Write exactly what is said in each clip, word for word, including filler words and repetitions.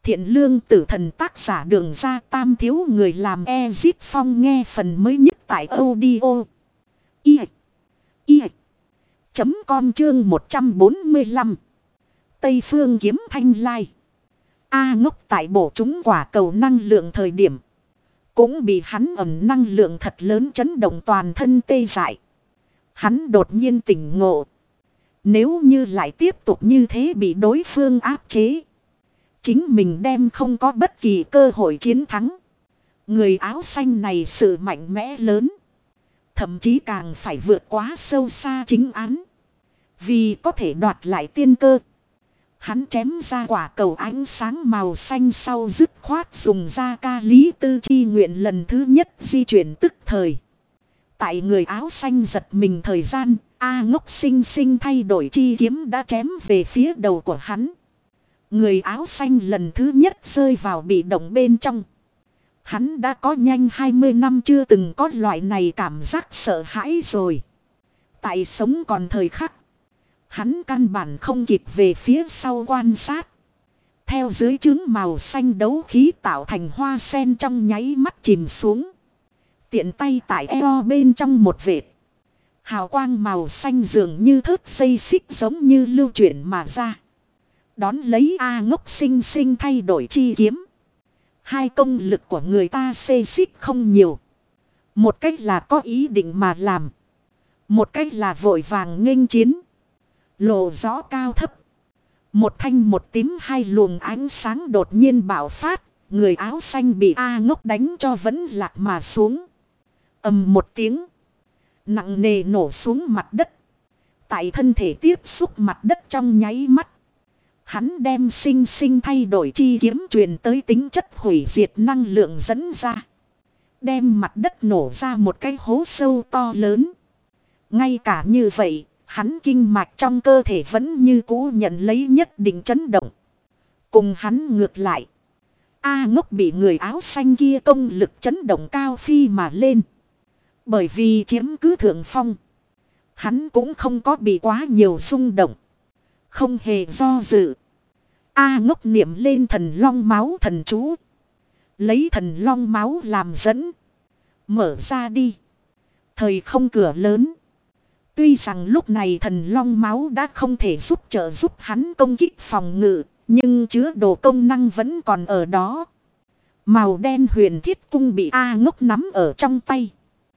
Thiện lương tử thần tác giả Đường Ra Tam thiếu người làm Ezip Phong nghe phần mới nhất tại audio. I. I. Chấm com chương một trăm bốn mươi lăm. Tây phương kiếm thanh lai. A ngốc tại bổ trúng quả cầu năng lượng thời điểm. Cũng bị hắn ẩn năng lượng thật lớn chấn động toàn thân tê dại. Hắn đột nhiên tỉnh ngộ. Nếu như lại tiếp tục như thế bị đối phương áp chế. Chính mình đem không có bất kỳ cơ hội chiến thắng. Người áo xanh này sự mạnh mẽ lớn. Thậm chí càng phải vượt quá sâu xa chính án. Vì có thể đoạt lại tiên cơ. Hắn chém ra quả cầu ánh sáng màu xanh sau dứt khoát dùng ra ca lý tư chi nguyện lần thứ nhất di chuyển tức thời. Tại người áo xanh giật mình thời gian, A ngốc sinh sinh thay đổi chi kiếm đã chém về phía đầu của hắn. Người áo xanh lần thứ nhất rơi vào bị động bên trong. Hắn đã có nhanh hai mươi năm chưa từng có loại này cảm giác sợ hãi rồi. Tại sống còn thời khắc. Hắn căn bản không kịp về phía sau quan sát. Theo dưới trướng màu xanh đấu khí tạo thành hoa sen trong nháy mắt chìm xuống. Tiện tay tại eo bên trong một vệt. Hào quang màu xanh dường như thớt dây xích giống như lưu chuyển mà ra. Đón lấy A ngốc sinh sinh thay đổi chi kiếm. Hai công lực của người ta xê xích không nhiều. Một cách là có ý định mà làm. Một cách là vội vàng nghênh chiến. Lộ rõ cao thấp. Một thanh một tím hai luồng ánh sáng đột nhiên bạo phát. Người áo xanh bị A ngốc đánh cho vẫn lạc mà xuống. Ầm một tiếng. Nặng nề nổ xuống mặt đất. Tại thân thể tiếp xúc mặt đất trong nháy mắt. Hắn đem sinh sinh thay đổi chi kiếm truyền tới tính chất hủy diệt năng lượng dẫn ra. Đem mặt đất nổ ra một cái hố sâu to lớn. Ngay cả như vậy, hắn kinh mạch trong cơ thể vẫn như cũ nhận lấy nhất định chấn động. Cùng hắn ngược lại. A ngốc bị người áo xanh kia công lực chấn động cao phi mà lên. Bởi vì chiếm cứ thượng phong. Hắn cũng không có bị quá nhiều rung động. Không hề do dự. A ngốc niệm lên thần long máu thần chú. Lấy thần long máu làm dẫn. Mở ra đi. Thời không cửa lớn. Tuy rằng lúc này thần long máu đã không thể giúp trợ giúp hắn công kích phòng ngự. Nhưng chứa đồ công năng vẫn còn ở đó. Màu đen huyền thiết cung bị A ngốc nắm ở trong tay.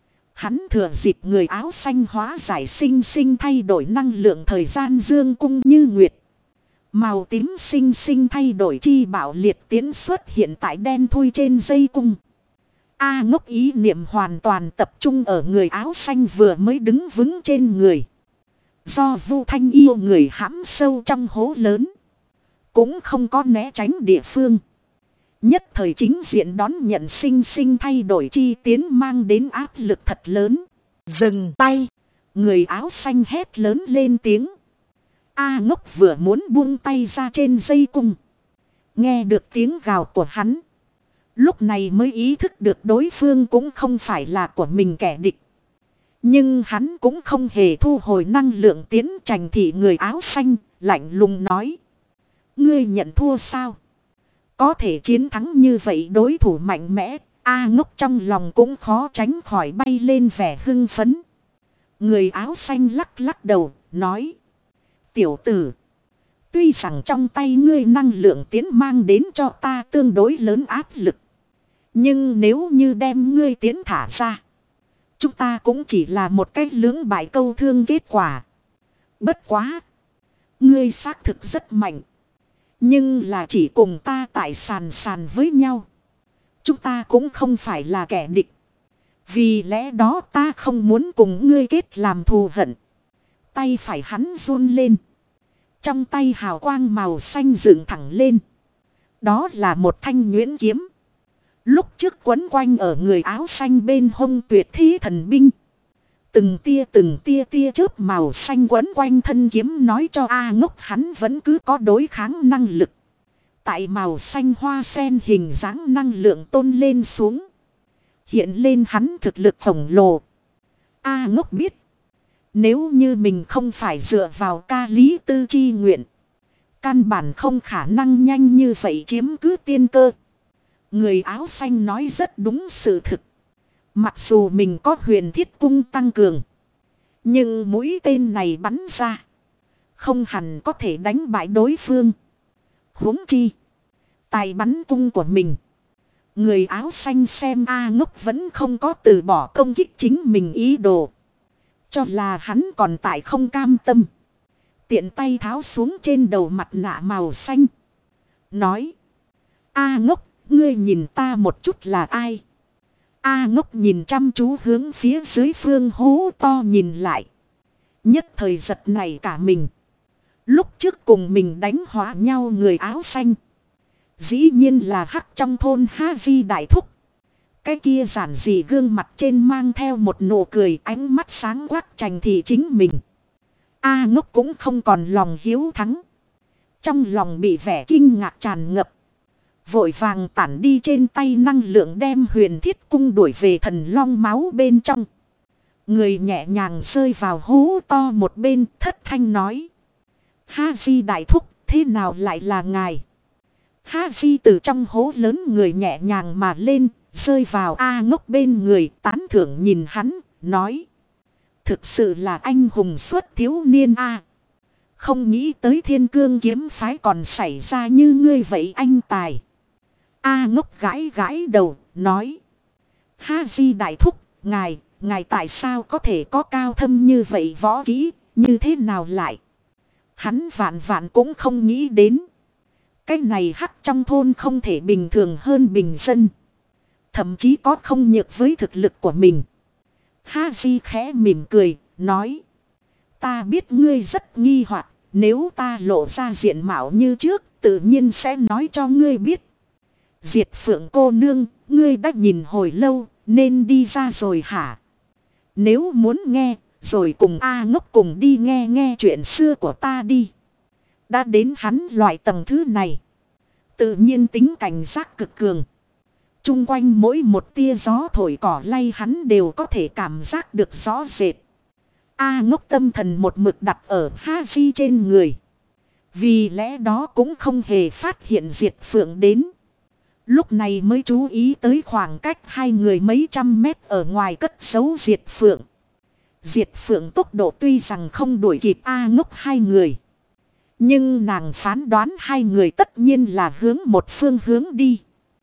Hắn thừa dịp người áo xanh hóa giải sinh sinh thay đổi năng lượng thời gian dương cung như nguyệt. Màu tím sinh sinh thay đổi chi bảo liệt tiến xuất hiện tại đen thui trên dây cung. A ngốc ý niệm hoàn toàn tập trung ở người áo xanh vừa mới đứng vững trên người. Do Vu Thanh yêu người hãm sâu trong hố lớn. Cũng không có né tránh địa phương. Nhất thời chính diện đón nhận sinh sinh thay đổi chi tiến mang đến áp lực thật lớn. Dừng tay. Người áo xanh hét lớn lên tiếng. A ngốc vừa muốn buông tay ra trên dây cung. Nghe được tiếng gào của hắn. Lúc này mới ý thức được đối phương cũng không phải là của mình kẻ địch. Nhưng hắn cũng không hề thu hồi năng lượng tiến trành thị người áo xanh, lạnh lùng nói. Ngươi nhận thua sao? Có thể chiến thắng như vậy đối thủ mạnh mẽ, A ngốc trong lòng cũng khó tránh khỏi bay lên vẻ hưng phấn. Người áo xanh lắc lắc đầu, nói. Tiểu tử, tuy rằng trong tay ngươi năng lượng tiến mang đến cho ta tương đối lớn áp lực. Nhưng nếu như đem ngươi tiến thả ra, chúng ta cũng chỉ là một cách lưỡng bại câu thương kết quả. Bất quá, ngươi xác thực rất mạnh. Nhưng là chỉ cùng ta tại sàn sàn với nhau. Chúng ta cũng không phải là kẻ địch. Vì lẽ đó ta không muốn cùng ngươi kết làm thù hận. Tay phải hắn run lên. Trong tay hào quang màu xanh dựng thẳng lên. Đó là một thanh nhuyễn kiếm. Lúc trước quấn quanh ở người áo xanh bên hông tuyệt thí thần binh. Từng tia từng tia tia chớp màu xanh quấn quanh thân kiếm nói cho A ngốc hắn vẫn cứ có đối kháng năng lực. Tại màu xanh hoa sen hình dáng năng lượng tôn lên xuống. Hiện lên hắn thực lực khổng lồ. A ngốc biết. Nếu như mình không phải dựa vào ca lý tư chi nguyện. Căn bản không khả năng nhanh như vậy chiếm cứ tiên cơ. Người áo xanh nói rất đúng sự thực. Mặc dù mình có huyền thiết cung tăng cường. Nhưng mũi tên này bắn ra. Không hẳn có thể đánh bại đối phương. Huống chi. Tài bắn cung của mình. Người áo xanh xem A Ngốc vẫn không có từ bỏ công kích chính mình ý đồ. Cho là hắn còn tại không cam tâm. Tiện tay tháo xuống trên đầu mặt nạ màu xanh. Nói. A Ngốc, ngươi nhìn ta một chút là ai? A Ngốc nhìn chăm chú hướng phía dưới phương hố to nhìn lại. Nhất thời giật này cả mình. Lúc trước cùng mình đánh hóa nhau người áo xanh. Dĩ nhiên là hắc trong thôn Ha Di Đại Thúc. Cái kia giản dị gương mặt trên mang theo một nụ cười, ánh mắt sáng quắc chành thì chính mình. A Ngốc cũng không còn lòng hiếu thắng. Trong lòng bị vẻ kinh ngạc tràn ngập. Vội vàng tản đi trên tay năng lượng đem huyền thiết cung đuổi về thần long máu bên trong. Người nhẹ nhàng rơi vào hố to một bên, thất thanh nói. Ha Di Đại Thúc, thế nào lại là ngài? Ha Di từ trong hố lớn người nhẹ nhàng mà lên, rơi vào A Ngốc bên người, tán thưởng nhìn hắn, nói. Thực sự là anh hùng xuất thiếu niên A. Không nghĩ tới Thiên Cương kiếm phái còn xảy ra như ngươi vậy anh tài. A Ngốc gãi gãi đầu, nói. Ha Di Đại Thúc, ngài, ngài tại sao có thể có cao thâm như vậy võ kỹ, như thế nào lại? Hắn vạn vạn cũng không nghĩ đến. Cái này hắc trong thôn không thể bình thường hơn bình dân. Thậm chí có không nhược với thực lực của mình. Ha Di khẽ mỉm cười, nói. Ta biết ngươi rất nghi hoặc, nếu ta lộ ra diện mạo như trước, tự nhiên sẽ nói cho ngươi biết. Diệt Phượng cô nương, ngươi đã nhìn hồi lâu, nên đi ra rồi hả? Nếu muốn nghe, rồi cùng A Ngốc cùng đi nghe nghe chuyện xưa của ta đi. Đã đến hắn loại tầng thứ này. Tự nhiên tính cảnh giác cực cường. Trung quanh mỗi một tia gió thổi cỏ lay hắn đều có thể cảm giác được rõ rệt. A Ngốc tâm thần một mực đặt ở Ha Di trên người. Vì lẽ đó cũng không hề phát hiện Diệt Phượng đến. Lúc này mới chú ý tới khoảng cách hai người mấy trăm mét ở ngoài cất giấu Diệt Phượng. Diệt Phượng tốc độ tuy rằng không đuổi kịp A Ngốc hai người. Nhưng nàng phán đoán hai người tất nhiên là hướng một phương hướng đi.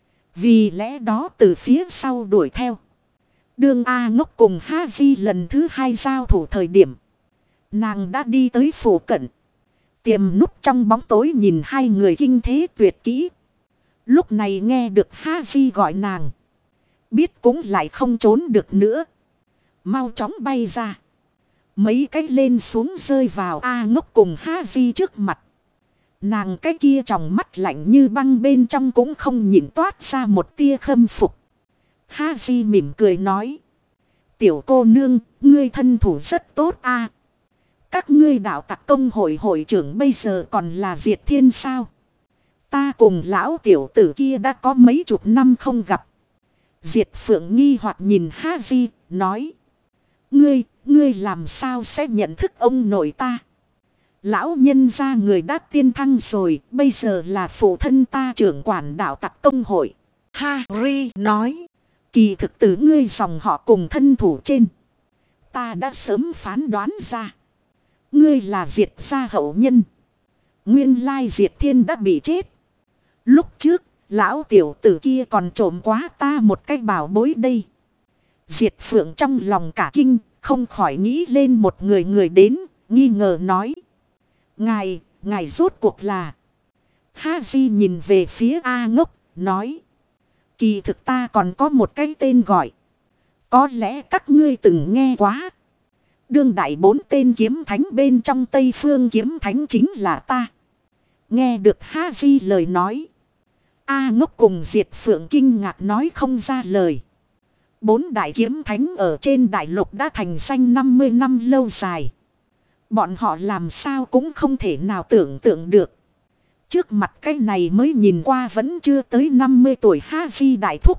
Vì lẽ đó từ phía sau đuổi theo. Đương A Ngốc cùng Ha Di lần thứ hai giao thủ thời điểm. Nàng đã đi tới phủ cận. Tiềm núp trong bóng tối nhìn hai người kinh thế tuyệt kỹ. Lúc này nghe được Ha Di gọi nàng. Biết cũng lại không trốn được nữa. Mau chóng bay ra. Mấy cái lên xuống rơi vào A Ngốc cùng Ha Di trước mặt. Nàng cái kia tròng mắt lạnh như băng bên trong cũng không nhịn toát ra một tia khâm phục. Ha Di mỉm cười nói. Tiểu cô nương, ngươi thân thủ rất tốt a. Các ngươi đạo tặc công hội hội trưởng bây giờ còn là Diệt Thiên sao? Ta cùng lão tiểu tử kia đã có mấy chục năm không gặp. Diệt Phượng nghi hoặc nhìn Ha Di, nói. Ngươi, ngươi làm sao sẽ nhận thức ông nội ta? Lão nhân gia người đã tiên thăng rồi, bây giờ là phụ thân ta trưởng quản đạo tặc công hội. Harry nói. Kỳ thực tử ngươi dòng họ cùng thân thủ trên. Ta đã sớm phán đoán ra. Ngươi là Diệt gia hậu nhân. Nguyên lai Diệt Thiên đã bị chết. Lúc trước, lão tiểu tử kia còn trộm quá ta một cái bảo bối đây. Diệt Phượng trong lòng cả kinh, không khỏi nghĩ lên một người người đến, nghi ngờ nói. Ngài, ngài rốt cuộc là. Ha Di nhìn về phía A Ngốc, nói. Kỳ thực ta còn có một cái tên gọi. Có lẽ các ngươi từng nghe quá. Đương đại bốn tên kiếm thánh bên trong Tây Phương kiếm thánh chính là ta. Nghe được Ha Di lời nói. A Ngốc cùng Diệt Phượng kinh ngạc nói không ra lời. Bốn đại kiếm thánh ở trên đại lục đã thành danh năm mươi năm lâu dài. Bọn họ làm sao cũng không thể nào tưởng tượng được. Trước mặt cái này mới nhìn qua vẫn chưa tới năm mươi tuổi Ha Di Đại Thúc.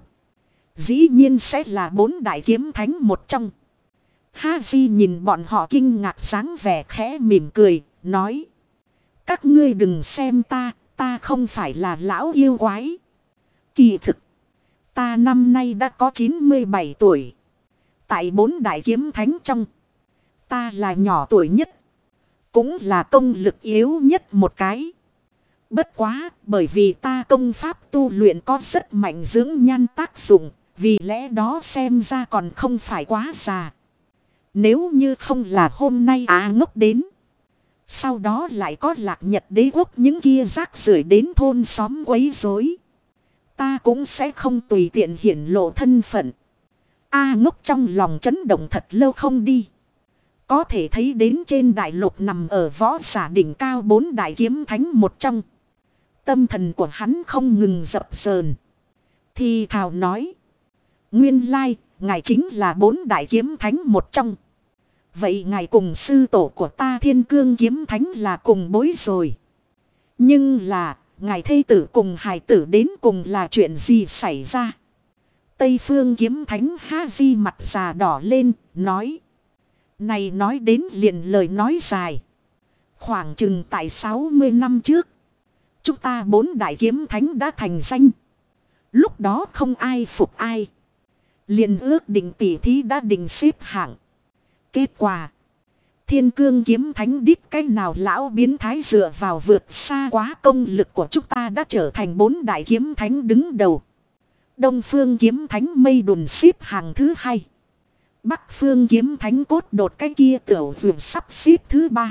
Dĩ nhiên sẽ là bốn đại kiếm thánh một trong. Ha Di nhìn bọn họ kinh ngạc sáng vẻ khẽ mỉm cười, nói. Các ngươi đừng xem ta, ta không phải là lão yêu quái. Kỳ thực, ta năm nay đã có chín mươi bảy tuổi. Tại bốn đại kiếm thánh trong, ta là nhỏ tuổi nhất. Cũng là công lực yếu nhất một cái. Bất quá, bởi vì ta công pháp tu luyện có rất mạnh dưỡng nhan tác dụng. Vì lẽ đó xem ra còn không phải quá già. Nếu như không là hôm nay Á Ngốc đến. Sau đó lại có Lạc Nhật Đế quốc những kia rác rưởi đến thôn xóm quấy rối, ta cũng sẽ không tùy tiện hiển lộ thân phận. A Ngốc trong lòng chấn động thật lâu không đi. Có thể thấy đến trên đại lục nằm ở võ giả đỉnh cao bốn đại kiếm thánh một trong. Tâm thần của hắn không ngừng dập dờn. Thì thào nói. Nguyên lai, ngài chính là bốn đại kiếm thánh một trong. Vậy ngài cùng sư tổ của ta Thiên Cương kiếm thánh là cùng bối rồi. Nhưng là, ngài thê tử cùng hài tử đến cùng là chuyện gì xảy ra? Tây Phương kiếm thánh Ha Di mặt già đỏ lên, nói. Này nói đến liền lời nói dài. Khoảng chừng tại sáu mươi năm trước, chúng ta bốn đại kiếm thánh đã thành danh. Lúc đó không ai phục ai. Liền ước định tỷ thí đã định xếp hạng. Kết quả, Thiên Cương kiếm thánh đít cái nào lão biến thái dựa vào vượt xa quá công lực của chúng ta đã trở thành bốn đại kiếm thánh đứng đầu. Đông Phương kiếm thánh Mây Đùn xếp hàng thứ hai. Bắc Phương kiếm thánh Cốt Đột cái kia tiểu vườn sắp xếp thứ ba.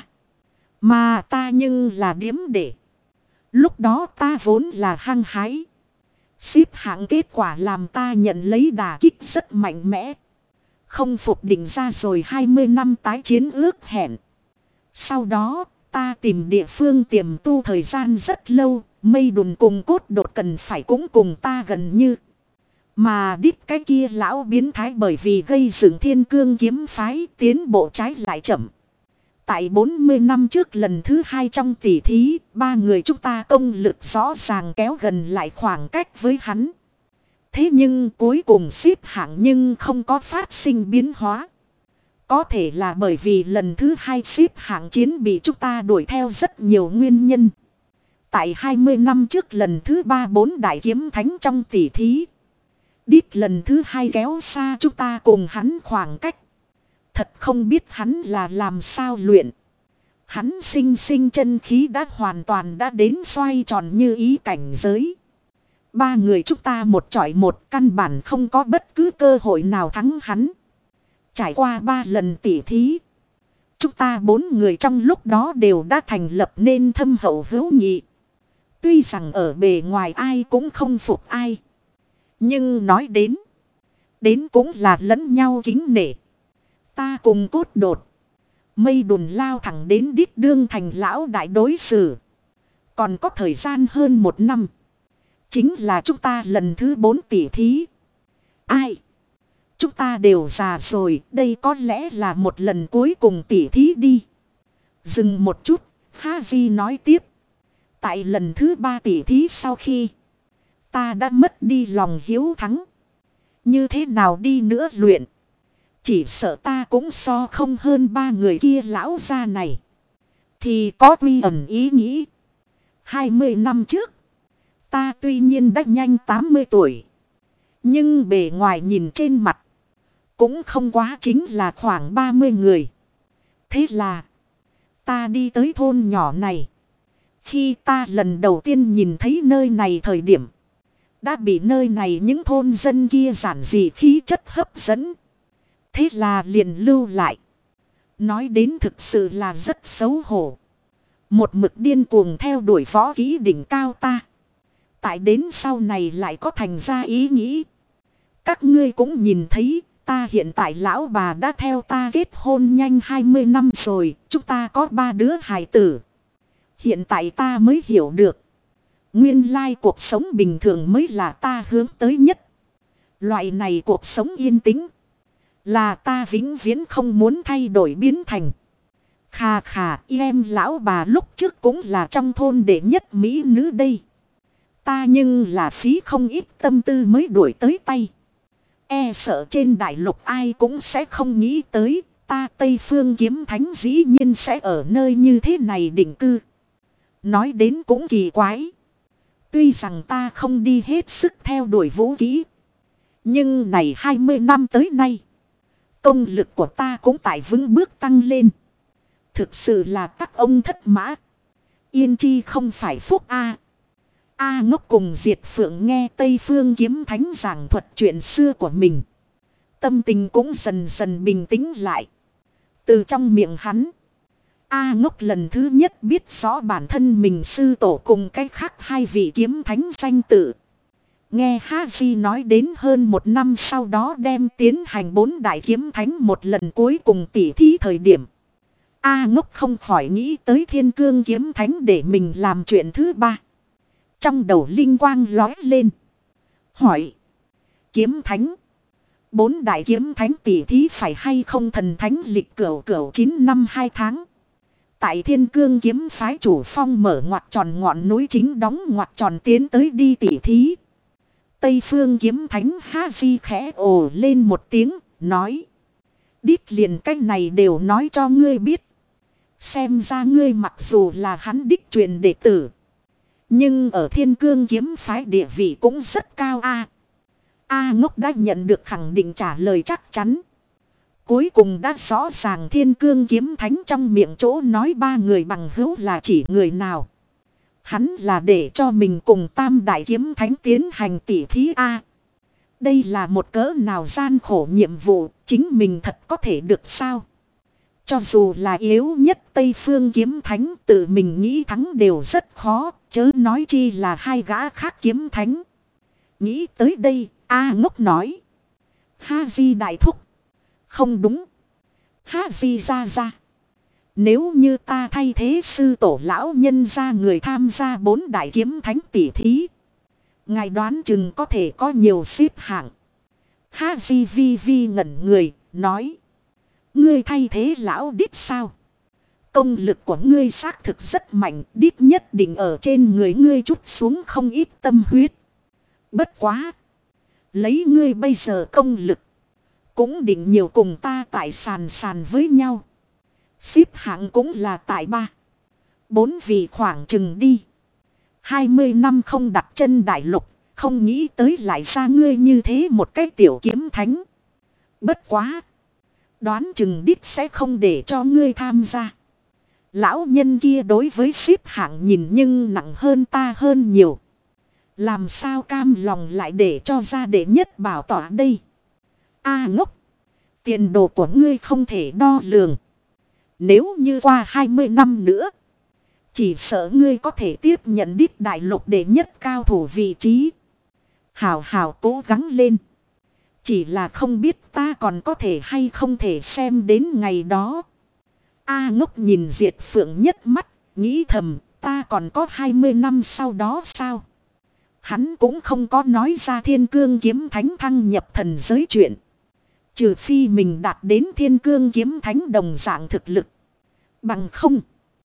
Mà ta nhưng là điếm để. Lúc đó ta vốn là hăng hái. Xếp hạng kết quả làm ta nhận lấy đả kích rất mạnh mẽ. Không phục định ra rồi hai mươi năm tái chiến ước hẹn. Sau đó, ta tìm địa phương tiềm tu thời gian rất lâu. Mây Đùn cùng Cốt Đột cần phải cũng cùng ta gần như. Mà đít cái kia lão biến thái bởi vì gây dựng Thiên Cương kiếm phái tiến bộ trái lại chậm. Tại bốn mươi năm trước lần thứ hai trong tỷ thí, ba người chúng ta công lực rõ ràng kéo gần lại khoảng cách với hắn. Thế nhưng cuối cùng xếp hạng nhưng không có phát sinh biến hóa. Có thể là bởi vì lần thứ hai xếp hạng chiến bị chúng ta đuổi theo rất nhiều nguyên nhân. Tại hai mươi năm trước lần thứ ba bốn đại kiếm thánh trong tỷ thí, đít lần thứ hai kéo xa chúng ta cùng hắn khoảng cách. Thật không biết hắn là làm sao luyện. Hắn sinh sinh chân khí đã hoàn toàn đã đến xoay tròn như ý cảnh giới. Ba người chúng ta một chọi một căn bản không có bất cứ cơ hội nào thắng hắn. Trải qua ba lần tỉ thí, chúng ta bốn người trong lúc đó đều đã thành lập nên thâm hậu hữu nghị. Tuy rằng ở bề ngoài ai cũng không phục ai. Nhưng nói đến, đến cũng là lẫn nhau kính nể. Ta cùng Cốt Đột, Mây Đùn lao thẳng đến đít đương thành lão đại đối xử. Còn có thời gian hơn một năm. Chính là chúng ta lần thứ bốn tỷ thí. Ai? Chúng ta đều già rồi, đây có lẽ là một lần cuối cùng tỷ thí đi. Dừng một chút, Ha Di nói tiếp. Tại lần thứ ba tỷ thí sau khi ta đã mất đi lòng hiếu thắng. Như thế nào đi nữa luyện? Chỉ sợ ta cũng so không hơn ba người kia lão gia này. Thì có quy ẩn ý nghĩ. hai mươi năm trước, ta tuy nhiên đã nhanh tám mươi tuổi. Nhưng bề ngoài nhìn trên mặt, cũng không quá chính là khoảng ba mươi người. Thế là, ta đi tới thôn nhỏ này. Khi ta lần đầu tiên nhìn thấy nơi này thời điểm, đã bị nơi này những thôn dân kia giản dị khí chất hấp dẫn. Thế là liền lưu lại. Nói đến thực sự là rất xấu hổ. Một mực điên cuồng theo đuổi võ kỹ đỉnh cao ta. Tại đến sau này lại có thành ra ý nghĩ. Các ngươi cũng nhìn thấy, ta hiện tại lão bà đã theo ta kết hôn nhanh hai mươi năm rồi. Chúng ta có ba đứa hài tử. Hiện tại ta mới hiểu được. Nguyên lai cuộc sống bình thường mới là ta hướng tới nhất. Loại này cuộc sống yên tĩnh, là ta vĩnh viễn không muốn thay đổi biến thành. Khà khà, em lão bà lúc trước cũng là trong thôn đệ nhất mỹ nữ đây. Ta nhưng là phí không ít tâm tư mới đuổi tới tay. E sợ trên đại lục ai cũng sẽ không nghĩ tới, ta Tây Phương kiếm thánh dĩ nhiên sẽ ở nơi như thế này định cư. Nói đến cũng kỳ quái. Tuy rằng ta không đi hết sức theo đuổi vũ khí. Nhưng này hai mươi năm tới nay. Công lực của ta cũng tại vững bước tăng lên. Thực sự là các ông thất mã. Yên chi không phải phúc A. A Ngốc cùng Diệt Phượng nghe Tây Phương Kiếm Thánh giảng thuật chuyện xưa của mình. Tâm tình cũng dần dần bình tĩnh lại. Từ trong miệng hắn. A Ngốc lần thứ nhất biết rõ bản thân mình sư tổ cùng cách khác hai vị kiếm thánh danh tự. Nghe Ha-di nói đến hơn một năm sau đó đem tiến hành bốn đại kiếm thánh một lần cuối cùng tỉ thí thời điểm. A Ngốc không khỏi nghĩ tới Thiên Cương kiếm thánh để mình làm chuyện thứ ba. Trong đầu linh quang lói lên. Hỏi. Kiếm thánh. Bốn đại kiếm thánh tỉ thí phải hay không thần thánh lịch cửu cửu chín năm hai tháng. Tại Thiên Cương kiếm phái chủ phong mở ngoặt tròn ngọn núi chính đóng ngoặt tròn tiến tới đi tỉ thí. Tây Phương kiếm thánh Ha-di khẽ ồ lên một tiếng, nói. Đít liền cách này đều nói cho ngươi biết. Xem ra ngươi mặc dù là hắn đích truyền đệ tử. Nhưng ở Thiên Cương kiếm phái địa vị cũng rất cao a. A Ngốc đã nhận được khẳng định trả lời chắc chắn. Cuối cùng đã rõ ràng Thiên Cương kiếm thánh trong miệng chỗ nói ba người bằng hữu là chỉ người nào. Hắn là để cho mình cùng tam đại kiếm thánh tiến hành tỉ thí A. Đây là một cỡ nào gian khổ nhiệm vụ, chính mình thật có thể được sao? Cho dù là yếu nhất Tây Phương kiếm thánh tự mình nghĩ thắng đều rất khó, chớ nói chi là hai gã khác kiếm thánh. Nghĩ tới đây, A Ngốc nói. Ha-di đại thúc. Không đúng. Ha-di ra ra. Nếu như ta thay thế sư tổ lão nhân ra người tham gia bốn đại kiếm thánh tỷ thí. Ngài đoán chừng có thể có nhiều xếp hạng. Ha-di vi vi ngẩn người, nói. Ngươi thay thế lão đít sao? Công lực của ngươi xác thực rất mạnh, đít nhất định ở trên người ngươi chút xuống không ít tâm huyết. Bất quá. Lấy ngươi bây giờ công lực. Cũng định nhiều cùng ta tại sàn sàn với nhau. Xếp hạng cũng là tại ba. Bốn vị khoảng chừng đi. Hai mươi năm không đặt chân đại lục. Không nghĩ tới lại ra ngươi như thế một cái tiểu kiếm thánh. Bất quá. Đoán chừng đít sẽ không để cho ngươi tham gia. Lão nhân kia đối với xếp hạng nhìn nhưng nặng hơn ta hơn nhiều. Làm sao cam lòng lại để cho ra đệ nhất bảo tỏa đây. A Ngốc. Tiền đồ của ngươi không thể đo lường. Nếu như qua hai mươi năm nữa. Chỉ sợ ngươi có thể tiếp nhận đít đại lục đệ nhất cao thủ vị trí. Hào hào cố gắng lên. Chỉ là không biết ta còn có thể hay không thể xem đến ngày đó. A Ngốc nhìn Diệt Phượng nhất mắt. Nghĩ thầm ta còn có hai mươi năm sau đó sao? Hắn cũng không có nói ra Thiên Cương kiếm thánh thăng nhập thần giới chuyện. Trừ phi mình đạt đến Thiên Cương kiếm thánh đồng dạng thực lực. Bằng không.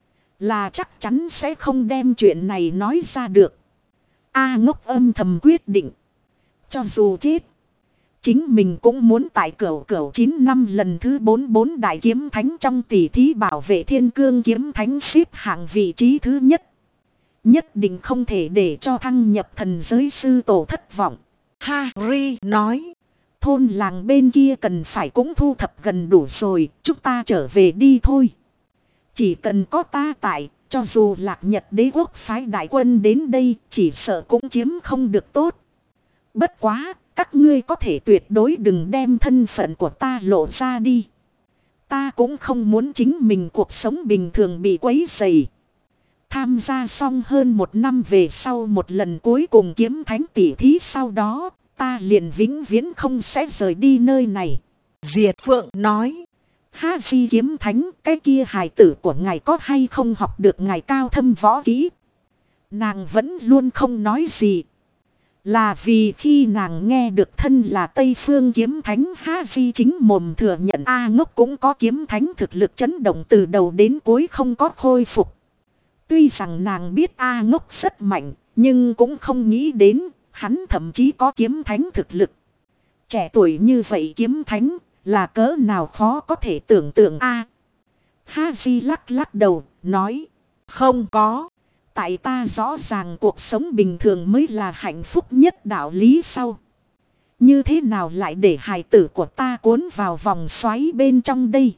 Là chắc chắn sẽ không đem chuyện này nói ra được. A Ngốc âm thầm quyết định. Cho dù chết. Chính mình cũng muốn tại cửu cửu chín năm lần thứ bốn bốn đại kiếm thánh trong tỷ thí bảo vệ Thiên Cương kiếm thánh xếp hạng vị trí thứ nhất. Nhất định không thể để cho thăng nhập thần giới sư tổ thất vọng. Harry nói. Thôn làng bên kia cần phải cũng thu thập gần đủ rồi. Chúng ta trở về đi thôi. Chỉ cần có ta tại. Cho dù Lạc Nhật đế quốc phái đại quân đến đây. Chỉ sợ cũng chiếm không được tốt. Bất quá. Các ngươi có thể tuyệt đối đừng đem thân phận của ta lộ ra đi. Ta cũng không muốn chính mình cuộc sống bình thường bị quấy rầy. Tham gia xong hơn một năm về sau một lần cuối cùng kiếm thánh tỷ thí sau đó. Ta liền vĩnh viễn không sẽ rời đi nơi này. Diệt Phượng nói. Ha-di kiếm thánh, cái kia hài tử của ngài có hay không học được ngài cao thâm võ kỹ? Nàng vẫn luôn không nói gì. Là vì khi nàng nghe được thân là Tây Phương kiếm thánh Ha-di chính mồm thừa nhận A Ngốc cũng có kiếm thánh thực lực chấn động từ đầu đến cuối không có khôi phục. Tuy rằng nàng biết A Ngốc rất mạnh, nhưng cũng không nghĩ đến. Hắn thậm chí có kiếm thánh thực lực. Trẻ tuổi như vậy kiếm thánh là cỡ nào khó có thể tưởng tượng a. Ha-di lắc lắc đầu, nói. Không có. tại ta rõ ràng cuộc sống bình thường mới là hạnh phúc nhất đạo lý sau. Như thế nào lại để hài tử của ta cuốn vào vòng xoáy bên trong đây?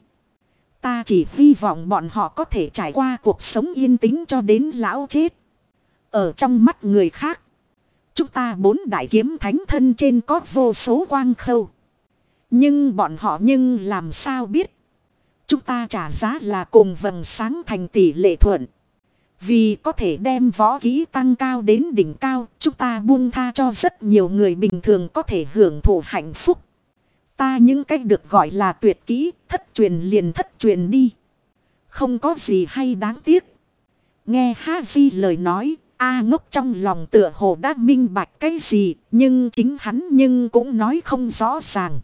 Ta chỉ hy vọng bọn họ có thể trải qua cuộc sống yên tĩnh cho đến lão chết. Ở trong mắt người khác, chúng ta bốn đại kiếm thánh thân trên có vô số quang khâu. Nhưng bọn họ nhưng làm sao biết? Chúng ta trả giá là cùng vầng sáng thành tỷ lệ thuận. Vì có thể đem võ kỹ tăng cao đến đỉnh cao, chúng ta buông tha cho rất nhiều người bình thường có thể hưởng thụ hạnh phúc. Ta những cách được gọi là tuyệt kỹ, thất truyền liền thất truyền đi. Không có gì hay đáng tiếc. Nghe Ha-di lời nói, A Ngốc trong lòng tựa hồ đã minh bạch cái gì, nhưng chính hắn nhưng cũng nói không rõ ràng.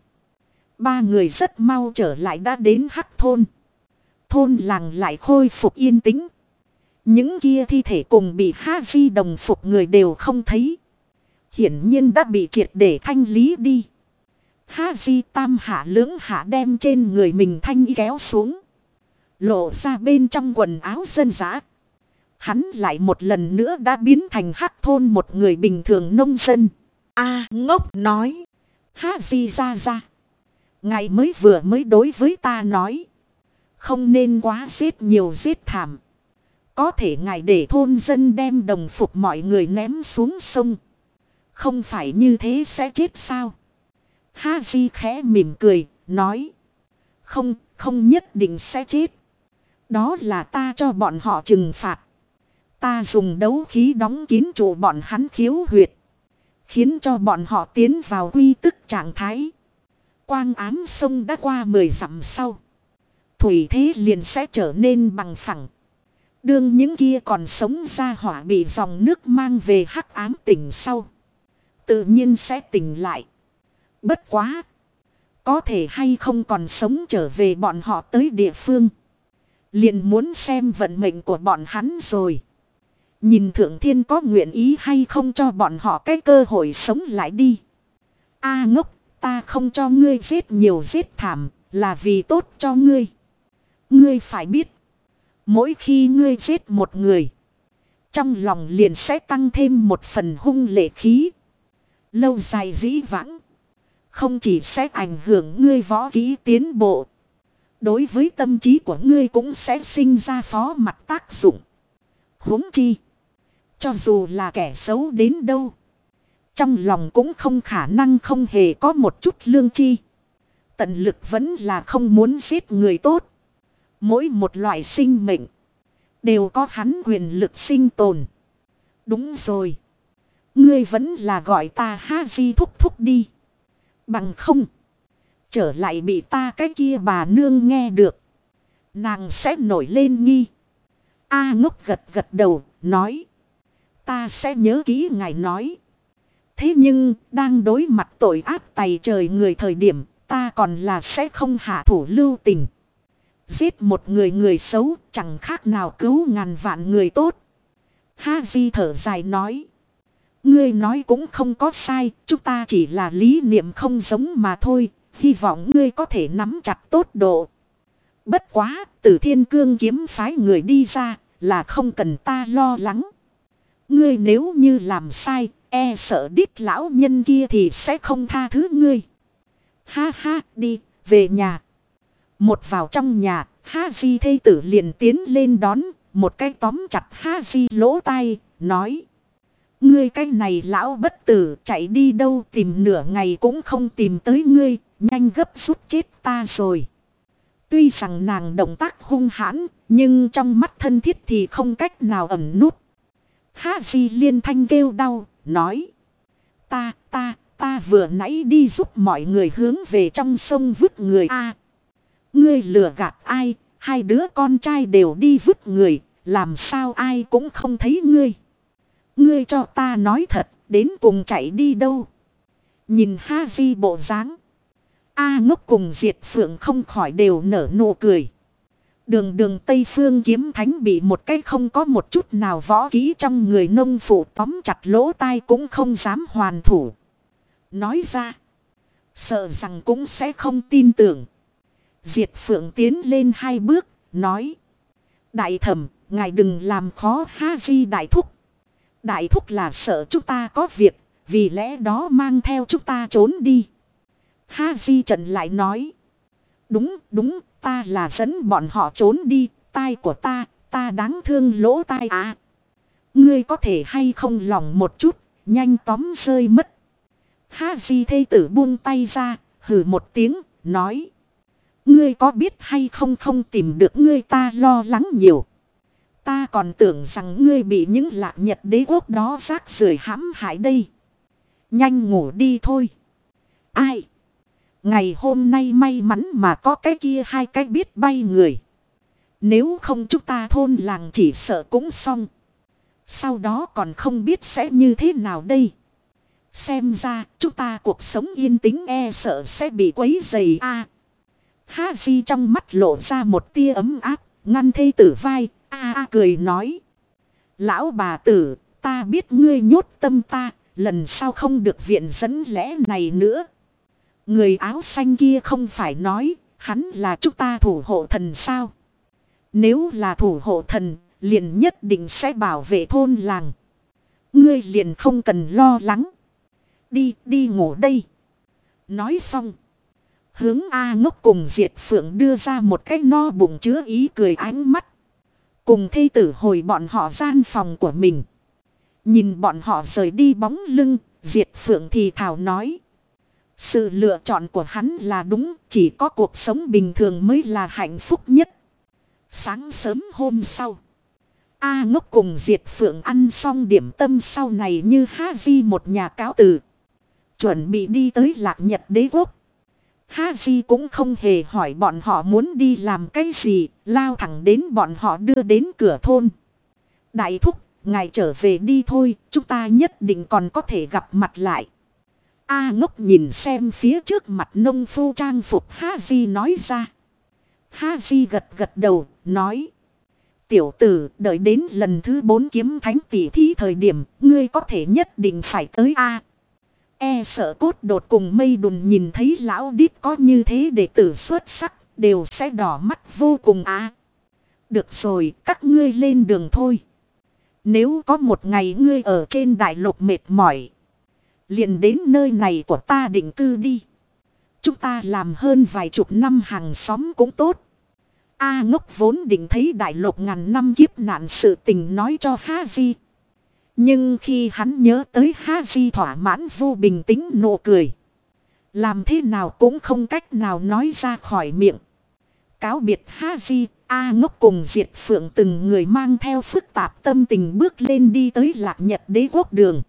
Ba người rất mau trở lại đã đến Hắc thôn. Thôn làng lại khôi phục yên tĩnh. Những kia thi thể cùng bị Ha-di đồng phục người đều không thấy. Hiển nhiên đã bị triệt để thanh lý đi. Ha-di tam hạ lưỡng hạ đem trên người mình thanh y kéo xuống. Lộ ra bên trong quần áo dân dã. Hắn lại một lần nữa đã biến thành Hắc thôn một người bình thường nông dân. A Ngốc nói. Ha-di ra ra. Ngài mới vừa mới đối với ta nói. Không nên quá giết nhiều giết thảm. Có thể ngài để thôn dân đem đồng phục mọi người ném xuống sông. Không phải như thế sẽ chết sao? Ha-di khẽ mỉm cười, nói. Không, không nhất định sẽ chết. Đó là ta cho bọn họ trừng phạt. Ta dùng đấu khí đóng kín trụ bọn hắn khiếu huyệt. Khiến cho bọn họ tiến vào quy tức trạng thái. Quang ám sông đã qua mười dặm sau. Thủy thế liền sẽ trở nên bằng phẳng. Đương những kia còn sống ra hỏa bị dòng nước mang về hắc ám tỉnh sau. Tự nhiên sẽ tỉnh lại. Bất quá. Có thể hay không còn sống trở về bọn họ tới địa phương. Liền muốn xem vận mệnh của bọn hắn rồi. Nhìn Thượng Thiên có nguyện ý hay không cho bọn họ cái cơ hội sống lại đi. A Ngốc, ta không cho ngươi giết nhiều giết thảm, là vì tốt cho ngươi. Ngươi phải biết. Mỗi khi ngươi giết một người. Trong lòng liền sẽ tăng thêm một phần hung lệ khí. Lâu dài dĩ vãng. Không chỉ sẽ ảnh hưởng ngươi võ kỹ tiến bộ. Đối với tâm trí của ngươi cũng sẽ sinh ra phó mặt tác dụng. Huống chi. Cho dù là kẻ xấu đến đâu. Trong lòng cũng không khả năng không hề có một chút lương chi. Tận lực vẫn là không muốn giết người tốt. Mỗi một loại sinh mệnh. Đều có hắn quyền lực sinh tồn. Đúng rồi. Ngươi vẫn là gọi ta Ha-di thúc thúc đi. Bằng không. Trở lại bị ta cái kia bà nương nghe được. Nàng sẽ nổi lên nghi. A Ngốc gật gật đầu. Nói. Ta sẽ nhớ kỹ ngài nói. Thế nhưng đang đối mặt tội ác tày trời người thời điểm. Ta còn là sẽ không hạ thủ lưu tình. Giết một người người xấu chẳng khác nào cứu ngàn vạn người tốt. Ha-di thở dài nói. Ngươi nói cũng không có sai. Chúng ta chỉ là lý niệm không giống mà thôi. Hy vọng ngươi có thể nắm chặt tốt độ. Bất quá từ Thiên Cương kiếm phái người đi ra là không cần ta lo lắng. Ngươi nếu như làm sai. E sợ đít lão nhân kia thì sẽ không tha thứ ngươi. Ha ha đi về nhà. Một vào trong nhà, Ha-di thê tử liền tiến lên đón, một cái tóm chặt Ha-di lỗ tai, nói. Ngươi cái này lão bất tử chạy đi đâu tìm nửa ngày cũng không tìm tới ngươi, nhanh gấp rút chết ta rồi. Tuy rằng nàng động tác hung hãn, nhưng trong mắt thân thiết thì không cách nào ẩn nút. Ha-di liên thanh kêu đau, nói. Ta, ta, ta vừa nãy đi giúp mọi người hướng về trong sông vứt người a. Ngươi lừa gạt ai, hai đứa con trai đều đi vứt người, làm sao ai cũng không thấy ngươi. Ngươi cho ta nói thật, đến cùng chạy đi đâu. Nhìn Ha-di bộ dáng. A Ngốc cùng Diệt Phượng không khỏi đều nở nụ cười. Đường đường Tây Phương kiếm thánh bị một cái không có một chút nào võ kỹ trong người nông phụ tóm chặt lỗ tai cũng không dám hoàn thủ. Nói ra, sợ rằng cũng sẽ không tin tưởng. Diệt Phượng tiến lên hai bước, nói. Đại thẩm, ngài đừng làm khó Haji đại thúc. Đại thúc là sợ chúng ta có việc, vì lẽ đó mang theo chúng ta trốn đi. Haji Trần lại nói. Đúng, đúng, ta là dẫn bọn họ trốn đi, tai của ta, ta đáng thương lỗ tai à. Ngươi có thể hay không lòng một chút, nhanh tóm rơi mất. Haji thê tử buông tay ra, hừ một tiếng, nói. Ngươi có biết hay không không tìm được ngươi ta lo lắng nhiều. Ta còn tưởng rằng ngươi bị những lạc nhật đế quốc đó rác rưởi hãm hại đây. Nhanh ngủ đi thôi. Ai? Ngày hôm nay may mắn mà có cái kia hai cái biết bay người. Nếu không chúng ta thôn làng chỉ sợ cũng xong. Sau đó còn không biết sẽ như thế nào đây. Xem ra chúng ta cuộc sống yên tĩnh e sợ sẽ bị quấy rầy a. Haji trong mắt lộ ra một tia ấm áp, ngăn thê tử vai, a a cười nói. Lão bà tử, ta biết ngươi nhốt tâm ta, lần sau không được viện dẫn lẽ này nữa. Người áo xanh kia không phải nói, hắn là chúng ta thủ hộ thần sao? Nếu là thủ hộ thần, liền nhất định sẽ bảo vệ thôn làng. Ngươi liền không cần lo lắng. Đi, đi ngủ đây. Nói xong. Hướng A Ngốc cùng Diệt Phượng đưa ra một cái no bụng chứa ý cười ánh mắt. Cùng thê tử hồi bọn họ gian phòng của mình. Nhìn bọn họ rời đi bóng lưng, Diệt Phượng thì thào nói. Sự lựa chọn của hắn là đúng, chỉ có cuộc sống bình thường mới là hạnh phúc nhất. Sáng sớm hôm sau. A Ngốc cùng Diệt Phượng ăn xong điểm tâm sau này như Haji một nhà cáo từ. Chuẩn bị đi tới Lạc Nhật Đế Quốc. Haji cũng không hề hỏi bọn họ muốn đi làm cái gì, lao thẳng đến bọn họ đưa đến cửa thôn. Đại thúc, ngài trở về đi thôi, chúng ta nhất định còn có thể gặp mặt lại. A Ngốc nhìn xem phía trước mặt nông phu trang phục Haji nói ra. Haji gật gật đầu, nói. Tiểu tử, đợi đến lần thứ bốn kiếm thánh tỷ thí thời điểm, ngươi có thể nhất định phải tới A. E sợ cốt đột cùng mây đùn nhìn thấy lão đít có như thế đệ tử xuất sắc, đều sẽ đỏ mắt vô cùng á. Được rồi, các ngươi lên đường thôi. Nếu có một ngày ngươi ở trên đại lục mệt mỏi, liền đến nơi này của ta định cư đi. Chúng ta làm hơn vài chục năm hàng xóm cũng tốt. A Ngốc vốn định thấy đại lục ngàn năm kiếp nạn sự tình nói cho Haji. Nhưng khi hắn nhớ tới Haji thỏa mãn vô bình tĩnh nụ cười. Làm thế nào cũng không cách nào nói ra khỏi miệng. Cáo biệt Haji, A Ngốc cùng Diệt Phượng từng người mang theo phức tạp tâm tình bước lên đi tới Lạc Nhật Đế Quốc đường.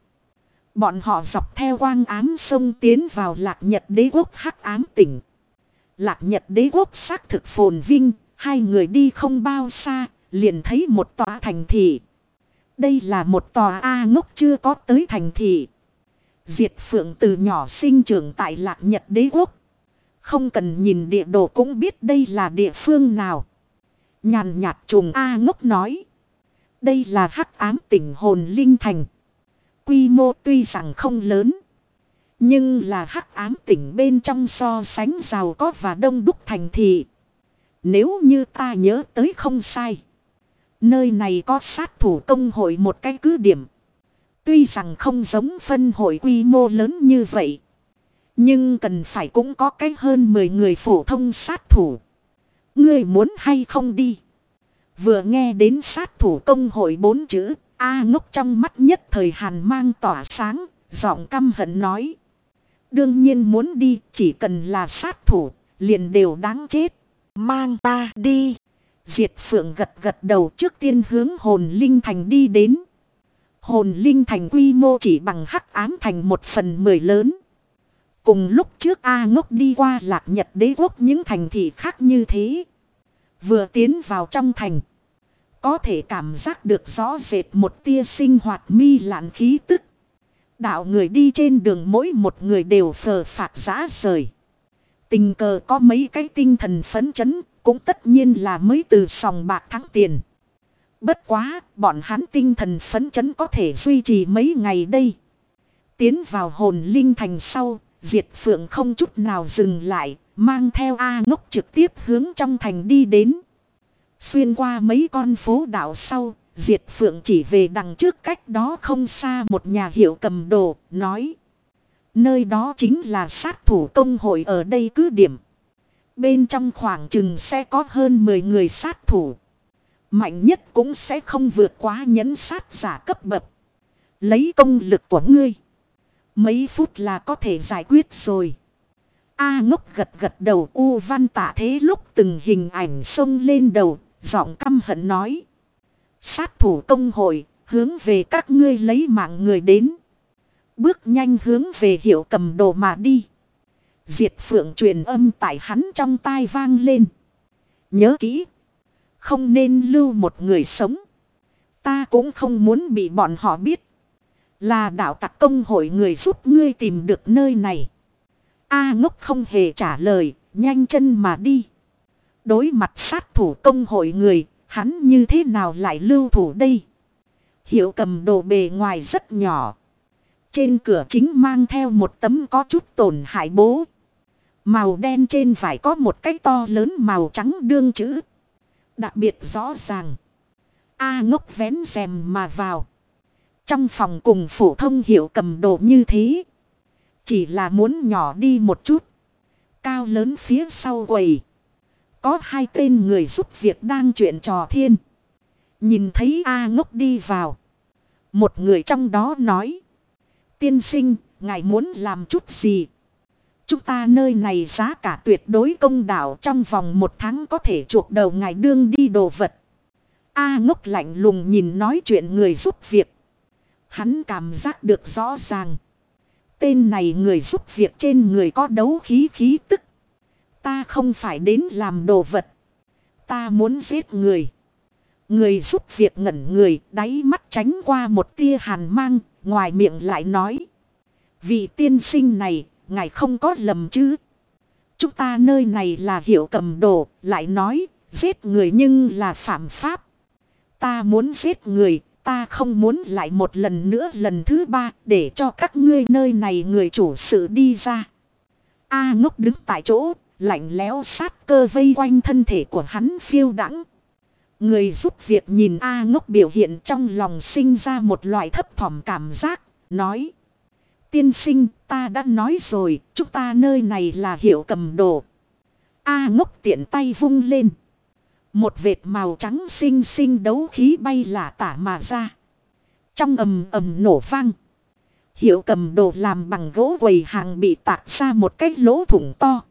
Bọn họ dọc theo quang ám sông tiến vào Lạc Nhật Đế Quốc hắc ám tỉnh. Lạc Nhật Đế Quốc xác thực phồn vinh, hai người đi không bao xa, liền thấy một tòa thành thị. Đây là một tòa A Ngốc chưa có tới thành thị. Diệt Phượng từ nhỏ sinh trưởng tại Lạc Nhật Đế Quốc. Không cần nhìn địa đồ cũng biết đây là địa phương nào. Nhàn nhạt trùng A Ngốc nói. Đây là hắc ám tỉnh hồn linh thành. Quy mô tuy rằng không lớn. Nhưng là hắc ám tỉnh bên trong so sánh giàu có và đông đúc thành thị. Nếu như ta nhớ tới không sai. Nơi này có sát thủ công hội một cái cứ điểm. Tuy rằng không giống phân hội quy mô lớn như vậy. Nhưng cần phải cũng có cái hơn mười người phổ thông sát thủ. Ngươi muốn hay không đi? Vừa nghe đến sát thủ công hội bốn chữ. A Ngốc trong mắt nhất thời hàn mang tỏa sáng. Giọng căm hận nói. Đương nhiên muốn đi. Chỉ cần là sát thủ. Liền đều đáng chết. Mang ta đi. Diệt Phượng gật gật đầu trước tiên hướng hồn linh thành đi đến. Hồn linh thành quy mô chỉ bằng hắc ám thành một phần mười lớn. Cùng lúc trước A Ngốc đi qua Lạc Nhật Đế Quốc những thành thị khác như thế. Vừa tiến vào trong thành. Có thể cảm giác được rõ rệt một tia sinh hoạt mi lạn khí tức. Đạo người đi trên đường mỗi một người đều phờ phạc rã rời. Tình cờ có mấy cái tinh thần phấn chấn. Cũng tất nhiên là mới từ sòng bạc thắng tiền. Bất quá, bọn hắn tinh thần phấn chấn có thể duy trì mấy ngày đây. Tiến vào hồn linh thành sau, Diệt Phượng không chút nào dừng lại, mang theo A Ngốc trực tiếp hướng trong thành đi đến. Xuyên qua mấy con phố đảo sau, Diệt Phượng chỉ về đằng trước cách đó không xa một nhà hiệu cầm đồ, nói. Nơi đó chính là sát thủ công hội ở đây cứ điểm. Bên trong khoảng chừng sẽ có hơn mười người sát thủ. Mạnh nhất cũng sẽ không vượt quá nhẫn sát giả cấp bậc. Lấy công lực của ngươi. Mấy phút là có thể giải quyết rồi. A Ngốc gật gật đầu. U Văn Tạ Thế lúc từng hình ảnh xông lên đầu. Giọng căm hận nói. Sát thủ công hội hướng về các ngươi lấy mạng người đến. Bước nhanh hướng về hiệu cầm đồ mà đi. Diệt Phượng truyền âm tại hắn trong tai vang lên. Nhớ kỹ. Không nên lưu một người sống. Ta cũng không muốn bị bọn họ biết. Là đạo tặc công hội người giúp ngươi tìm được nơi này. A Ngốc không hề trả lời. Nhanh chân mà đi. Đối mặt sát thủ công hội người. Hắn như thế nào lại lưu thủ đây? Hiệu cầm đồ bề ngoài rất nhỏ. Trên cửa chính mang theo một tấm có chút tổn hại bố. Màu đen trên phải có một cái to lớn màu trắng đương chữ. Đặc biệt rõ ràng. A Ngốc vén rèm mà vào. Trong phòng cùng phổ thông hiệu cầm đồ như thế. Chỉ là muốn nhỏ đi một chút. Cao lớn phía sau quầy. Có hai tên người giúp việc đang chuyện trò thiên. Nhìn thấy A Ngốc đi vào. Một người trong đó nói. Tiên sinh, ngài muốn làm chút gì? Chúng ta nơi này giá cả tuyệt đối công đạo, trong vòng một tháng có thể chuộc đầu ngài đương đi đồ vật. A Ngốc lạnh lùng nhìn nói chuyện người giúp việc. Hắn cảm giác được rõ ràng. Tên này người giúp việc trên người có đấu khí khí tức. Ta không phải đến làm đồ vật. Ta muốn giết người. Người giúp việc ngẩn người, đáy mắt tránh qua một tia hàn mang, ngoài miệng lại nói. Vị tiên sinh này, ngài không có lầm chứ? Chúng ta nơi này là hiệu cầm đồ, lại nói, giết người nhưng là phạm pháp. Ta muốn giết người, ta không muốn lại một lần nữa lần thứ ba để cho các ngươi nơi này người chủ sự đi ra. A Ngốc đứng tại chỗ, lạnh lẽo sát cơ vây quanh thân thể của hắn phiêu đãng. Người giúp việc nhìn A Ngốc biểu hiện trong lòng sinh ra một loại thấp thỏm cảm giác, nói. Tiên sinh, ta đã nói rồi, chúng ta nơi này là hiệu cầm đồ. A Ngốc tiện tay vung lên. Một vệt màu trắng xinh xinh đấu khí bay lả tả mà ra. Trong ầm ầm nổ vang. Hiệu cầm đồ làm bằng gỗ quầy hàng bị tạc ra một cái lỗ thủng to.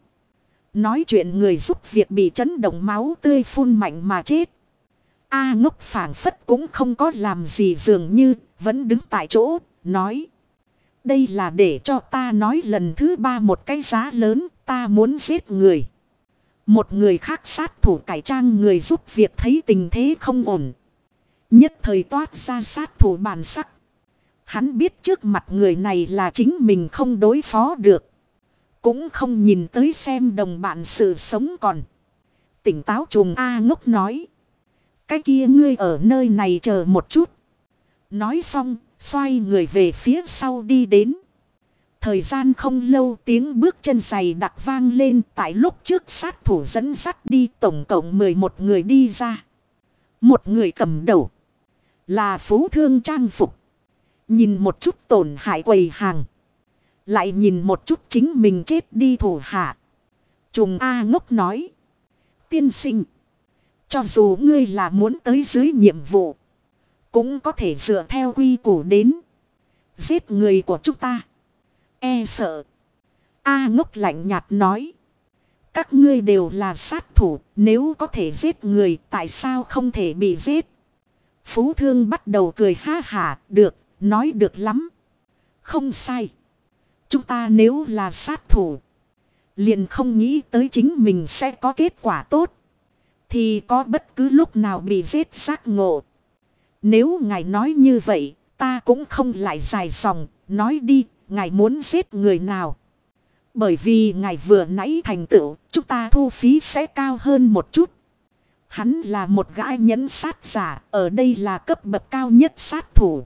Nói chuyện người giúp việc bị chấn động máu tươi phun mạnh mà chết. A Ngốc phảng phất cũng không có làm gì dường như, vẫn đứng tại chỗ, nói. Đây là để cho ta nói lần thứ ba một cái giá lớn, ta muốn giết người. Một người khác sát thủ cải trang người giúp việc thấy tình thế không ổn. Nhất thời toát ra sát thủ bản sắc. Hắn biết trước mặt người này là chính mình không đối phó được. Cũng không nhìn tới xem đồng bạn sự sống còn. Tỉnh táo trùng A Ngốc nói. Cái kia ngươi ở nơi này chờ một chút. Nói xong, xoay người về phía sau đi đến. Thời gian không lâu tiếng bước chân giày đặc vang lên tại lúc trước sát thủ dẫn dắt đi tổng cộng mười một người đi ra. Một người cầm đầu là phú thương trang phục. Nhìn một chút tổn hại quầy hàng. Lại nhìn một chút chính mình chết đi thủ hạ. Trùng A Ngốc nói. Tiên sinh. Cho dù ngươi là muốn tới dưới nhiệm vụ. Cũng có thể dựa theo quy củ đến. Giết người của chúng ta. E sợ. A Ngốc lạnh nhạt nói. Các ngươi đều là sát thủ. Nếu có thể giết người tại sao không thể bị giết. Phú thương bắt đầu cười ha hả. Được. Nói được lắm. Không sai. Chúng ta nếu là sát thủ. Liền không nghĩ tới chính mình sẽ có kết quả tốt. Thì có bất cứ lúc nào bị giết xác ngộ. Nếu ngài nói như vậy. Ta cũng không lại dài dòng. Nói đi. Ngài muốn giết người nào. Bởi vì ngài vừa nãy thành tựu. Chúng ta thu phí sẽ cao hơn một chút. Hắn là một gã nhẫn sát giả. Ở đây là cấp bậc cao nhất sát thủ.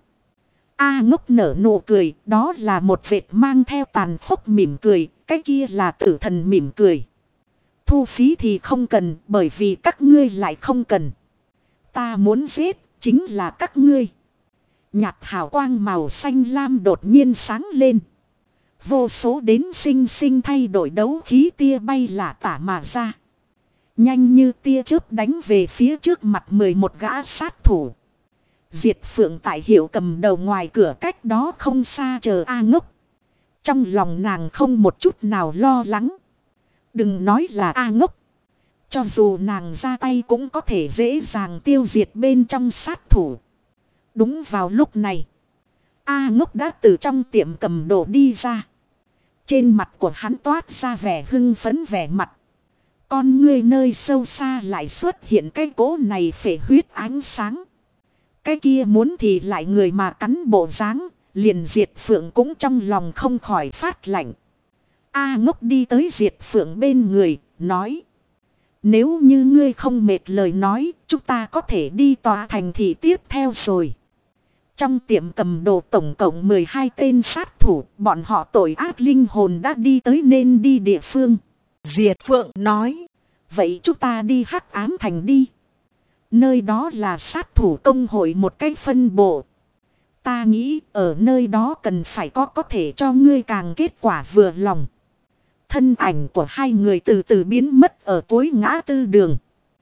A Ngốc nở nụ cười. Đó là một vệt mang theo tàn khốc mỉm cười. Cái kia là tử thần mỉm cười. thu phí thì không cần, bởi vì các ngươi lại không cần. Ta muốn giết, chính là các ngươi. Nhạt hào quang màu xanh lam đột nhiên sáng lên. Vô số đến sinh sinh thay đổi đấu khí tia bay lả tả mà ra. Nhanh như tia chớp đánh về phía trước mặt mười một gã sát thủ. Diệt Phượng tại hiệu cầm đầu ngoài cửa cách đó không xa chờ A Ngốc. Trong lòng nàng không một chút nào lo lắng. Đừng nói là A Ngốc. Cho dù nàng ra tay cũng có thể dễ dàng tiêu diệt bên trong sát thủ. Đúng vào lúc này, A Ngốc đã từ trong tiệm cầm đồ đi ra. Trên mặt của hắn toát ra vẻ hưng phấn vẻ mặt. Con ngươi nơi sâu xa lại xuất hiện cái cỗ này phệ huyết ánh sáng. Cái kia muốn thì lại người mà cắn bộ dáng, liền Diệt Phượng cũng trong lòng không khỏi phát lạnh. A Ngốc đi tới Diệt Phượng bên người, nói. Nếu như ngươi không mệt lời nói, chúng ta có thể đi tòa thành thị tiếp theo rồi. Trong tiệm cầm đồ tổng cộng mười hai tên sát thủ, bọn họ tội ác linh hồn đã đi tới nên đi địa phương. Diệt Phượng nói, vậy chúng ta đi Hắc Ám Thành đi. Nơi đó là sát thủ công hội một cái phân bộ. Ta nghĩ ở nơi đó cần phải có có thể cho ngươi càng kết quả vừa lòng. Thân ảnh của hai người từ từ biến mất ở cuối ngã tư đường.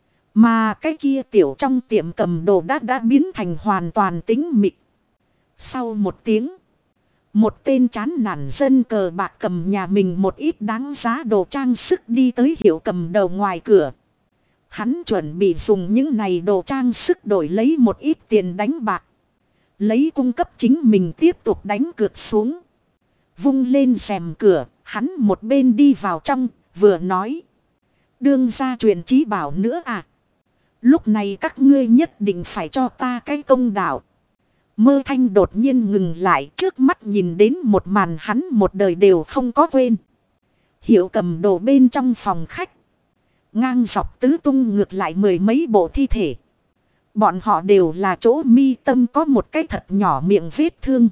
Mà cái kia tiểu trong tiệm cầm đồ đã đã biến thành hoàn toàn tĩnh mịch. Sau một tiếng, một tên chán nản dân cờ bạc cầm nhà mình một ít đáng giá đồ trang sức đi tới hiệu cầm đầu ngoài cửa. Hắn chuẩn bị dùng những này đồ trang sức đổi lấy một ít tiền đánh bạc. Lấy cung cấp chính mình tiếp tục đánh cược xuống. Vung lên rèm cửa, hắn một bên đi vào trong, vừa nói. Đương ra truyền chí bảo nữa à. Lúc này các ngươi nhất định phải cho ta cái công đạo. Mơ Thanh đột nhiên ngừng lại, trước mắt nhìn đến một màn hắn một đời đều không có quên. Hiệu cầm đồ bên trong phòng khách. Ngang dọc tứ tung ngược lại mười mấy bộ thi thể. Bọn họ đều là chỗ mi tâm có một cái thật nhỏ miệng vết thương.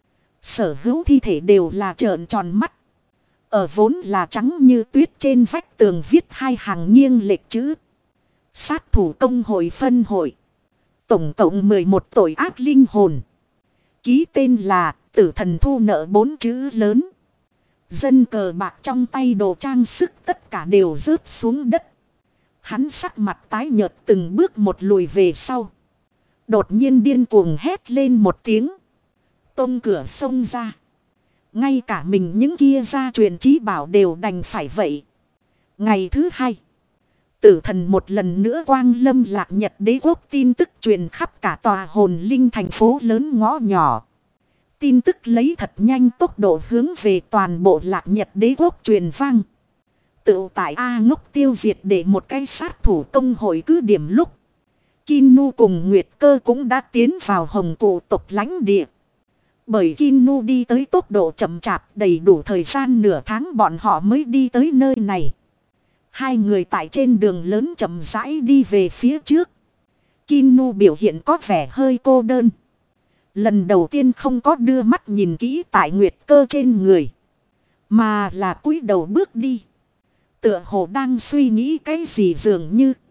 Sở hữu thi thể đều là trợn tròn mắt. Ở vốn là trắng như tuyết trên vách tường viết hai hàng nghiêng lệch chữ. Sát thủ công hội phân hội. Tổng cộng mười một tội ác linh hồn. Ký tên là tử thần thu nợ bốn chữ lớn. Dân cờ bạc trong tay đồ trang sức tất cả đều rớt xuống đất. Hắn sắc mặt tái nhợt từng bước một lùi về sau. Đột nhiên điên cuồng hét lên một tiếng. Tông cửa xông ra. Ngay cả mình những kia gia truyền chí bảo đều đành phải vậy. Ngày thứ hai. Tử thần một lần nữa quang lâm Lạc Nhật Đế quốc tin tức truyền khắp cả tòa hồn linh thành phố lớn ngõ nhỏ. Tin tức lấy thật nhanh tốc độ hướng về toàn bộ Lạc Nhật Đế quốc truyền vang. Tự tại A Ngốc tiêu diệt để một cái sát thủ công hội cứ điểm lúc. Kinu cùng Nguyệt Cơ cũng đã tiến vào hồng cụ tộc lãnh địa. Bởi Kinu đi tới tốc độ chậm chạp đầy đủ thời gian nửa tháng bọn họ mới đi tới nơi này. Hai người tại trên đường lớn chậm rãi đi về phía trước. Kinu biểu hiện có vẻ hơi cô đơn. Lần đầu tiên không có đưa mắt nhìn kỹ tại Nguyệt Cơ trên người. Mà là cúi đầu bước đi. Tựa hồ đang suy nghĩ cái gì dường như